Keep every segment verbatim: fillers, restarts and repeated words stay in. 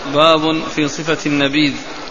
باب في صفة النبيذ.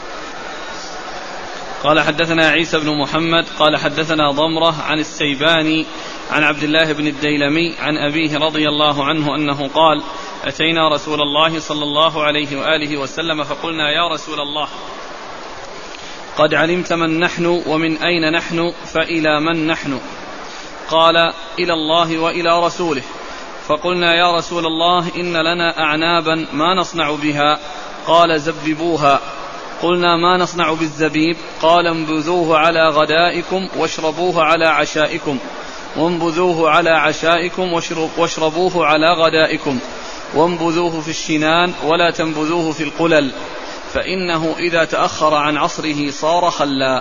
قال حدثنا عيسى بن محمد قال حدثنا ضمرة عن السيباني عن عبد الله بن الديلمي عن أبيه رضي الله عنه أنه قال: أتينا رسول الله صلى الله عليه وآله وسلم فقلنا: يا رسول الله، قد علمت من نحن ومن أين نحن، فإلى من نحن؟ قال: إلى الله وإلى رسوله. فقلنا: يا رسول الله، إن لنا أعنابا ما نصنع بها. قال: زببوها. قلنا: ما نصنع بالزبيب؟ قال: انبذوه على غدائكم واشربوه على عشائكم، وانبذوه على عشائكم واشربوه على غدائكم، وانبذوه في الشنان ولا تنبذوه في القلل، فإنه إذا تأخر عن عصره صار خلا.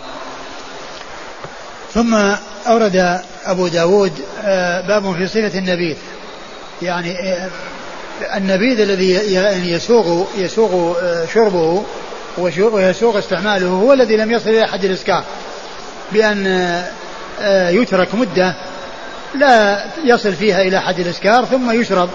ثم أورد أبو داود باب في صفة النبيذ، يعني النبيذ الذي يسوغ يسوغ شربه ويسوغ استعماله هو الذي لم يصل إلى حد الإسكار، بأن يترك مدة لا يصل فيها إلى حد الإسكار ثم يشرب.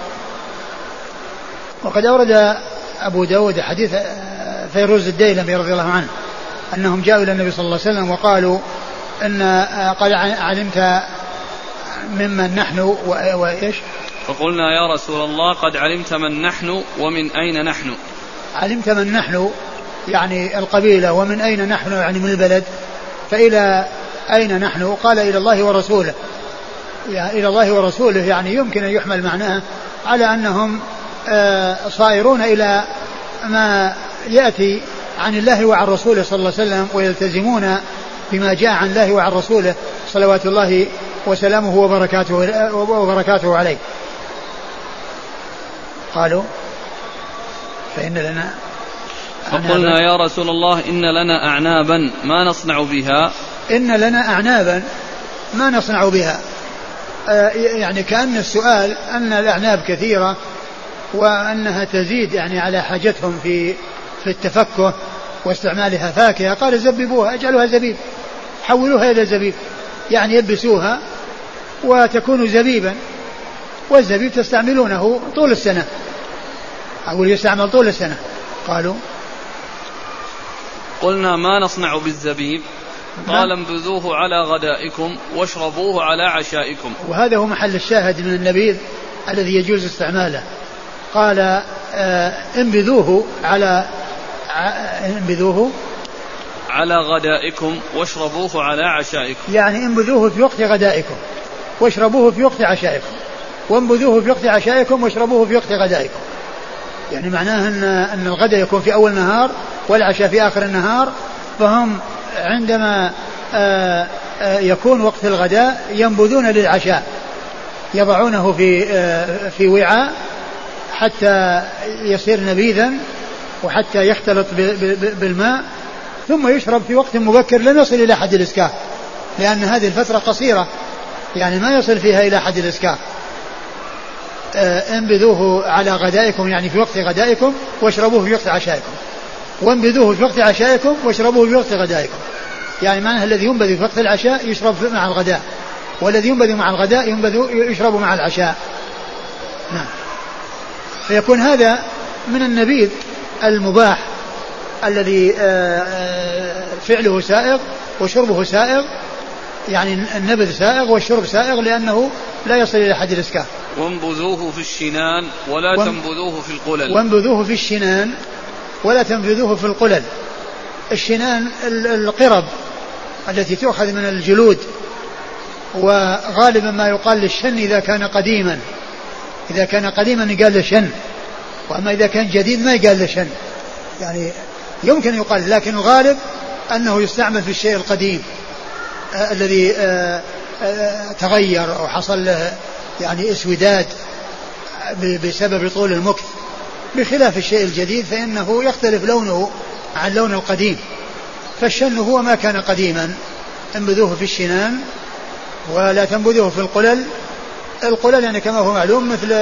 وقد أورد أبو داود حديث فيروز الديلمي رضي الله عنه أنهم جاءوا إلى النبي صلى الله عليه وسلم وقالوا: إن قد علمت ممن نحن وإيش؟ فقلنا: يا رسول الله، قد علمت من نحن ومن أين نحن. علمت من نحن يعني القبيلة، ومن أين نحن يعني من البلد. فإلى أين نحن؟ قال: إلى الله ورسوله. يعني إلى الله ورسوله يعني يمكن أن يحمل معناه على أنهم صائرون إلى ما يأتي عن الله وعن رسوله صلى الله عليه وسلم، ويلتزمون بما جاء عن الله وعن رسوله صلوات الله وسلامه وبركاته, وبركاته عليه. قالوا: فإن لنا فقلنا: يا رسول الله، إن لنا أعنابا ما نصنع بها. إن لنا أعنابا ما نصنع بها، يعني كأن السؤال أن الأعناب كثيرة وأنها تزيد يعني على حاجتهم في في التفكه واستعمالها فاكهة. قال: زببوها، اجعلوها زبيب، حولوها إلى زبيب، يعني يلبسوها وتكون زبيبا، والزبيب تستعملونه طول السنة أو يستعمل طول السنة. قالوا: قلنا: ما نصنع بالزبيب؟ قال: انبذوه على غدائكم واشربوه على عشائكم. وهذا هو محل الشاهد من النبيذ الذي يجوز استعماله. قال: آه انبذوه على انبذوه على غدائكم واشربوه على عشائكم، يعني انبذوه في وقت غدائكم واشربوه في وقت عشائكم، وانبذوه في وقت عشائكم واشربوه في وقت غدائكم. يعني معناه أن, أن الغداء يكون في أول النهار والعشاء في آخر النهار. فهم عندما آآ آآ يكون وقت الغداء ينبذون للعشاء، يضعونه في في وعاء حتى يصير نبيذا وحتى يختلط بالماء، ثم يشرب في وقت مبكر لم يصل إلى حد الإسكار، لأن هذه الفترة قصيرة يعني ما يصل فيها إلى حد الإسكار. انبذوه على غدائكم يعني في وقت غدائكم، واشربوه في وقت عشائكم، وانبذوه في وقت عشائكم واشربوه في وقت غدائكم. يعني معناه الذي ينبذ في وقت العشاء يشرب مع الغداء، والذي ينبذ مع الغداء ينبذ يشرب مع العشاء. نعم. فيكون هذا من النبيذ المباح الذي فعله سائغ وشربه سائغ، يعني النبذ سائغ والشرب سائغ لأنه لا يصل إلى حد الإسكار. وانبذوه في الشنان ولا وان... تنبذوه في القلل. وانبذوه في الشنان ولا تنبذوه في القلل. الشنان القرب التي تؤخذ من الجلود، وغالبا ما يقال للشن إذا كان قديما، إذا كان قديما يقال لشن، وأما إذا كان جديد ما يقال لشن. يعني يمكن يقال، لكن الغالب أنه يستعمل في الشيء القديم آه الذي آه آه تغير أو حصل له يعني اسوداد بسبب طول المكث، بخلاف الشيء الجديد فإنه يختلف لونه عن لون القديم. فالشن هو ما كان قديما. انبذوه في الشنان ولا تنبذوه في القلل. القلل يعني كما هو معلوم مثل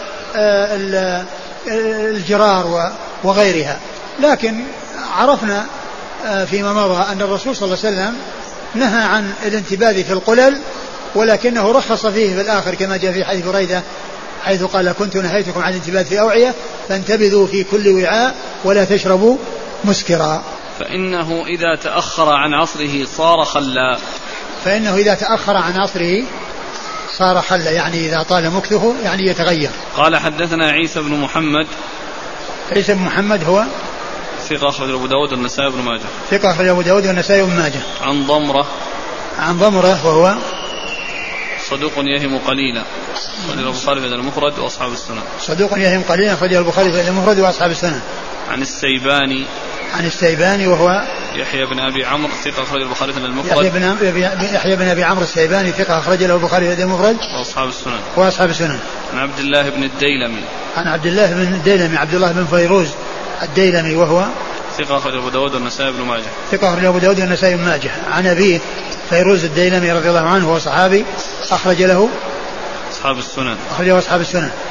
الجرار وغيرها. لكن عرفنا فيما مضى أن الرسول صلى الله عليه وسلم نهى عن الانتباذ في القلل، ولكنه رخص فيه في الآخر كما جاء في حديث بريدة حيث قال كنت نهيتكم عن الانتباذ في أوعية فانتبذوا في كل وعاء ولا تشربوا مسكرا. فإنه إذا تأخر عن عصره صار خلا. فإنه إذا تأخر عن عصره صار خلا يعني إذا طال مكثه يعني يتغير. قال حدثنا عيسى بن محمد. عيسى بن محمد هو ثقة أخرج أبو داود والنسائي بن ماجه. ثقة أخرج أبو داود والنسائي بن ماجه. عن ضمرة. عن ضمرة وهو صدوق يهم قليلا أخرجه البخاري في المفرد وأصحاب السنن. صدوق يهم قليلا أخرجه البخاري في المفرد وأصحاب السنن. عن السيباني. عن السيباني وهو يحيى بن أبي عمرو ثقة أخرج البخاري في المفرد. يحيى بن يحيى بن أبي عمرو السيباني ثقة أخرج له البخاري في المفرد وأصحاب السنن. وأصحاب السنن. عن عبد الله بن الديلمي. عن عبد الله بن الديلمي عبد الله بن فيروز الديلمي وهو ثقة أخرج أبو داود والنسائي بن ماجه. ثقة أخرج أبو داود والنسائي بن ماجه. عن أبيه فيروز الديلمي رضي الله عنه هو صحابي أخرج له أصحاب السنن. أخرج له أصحاب السنن.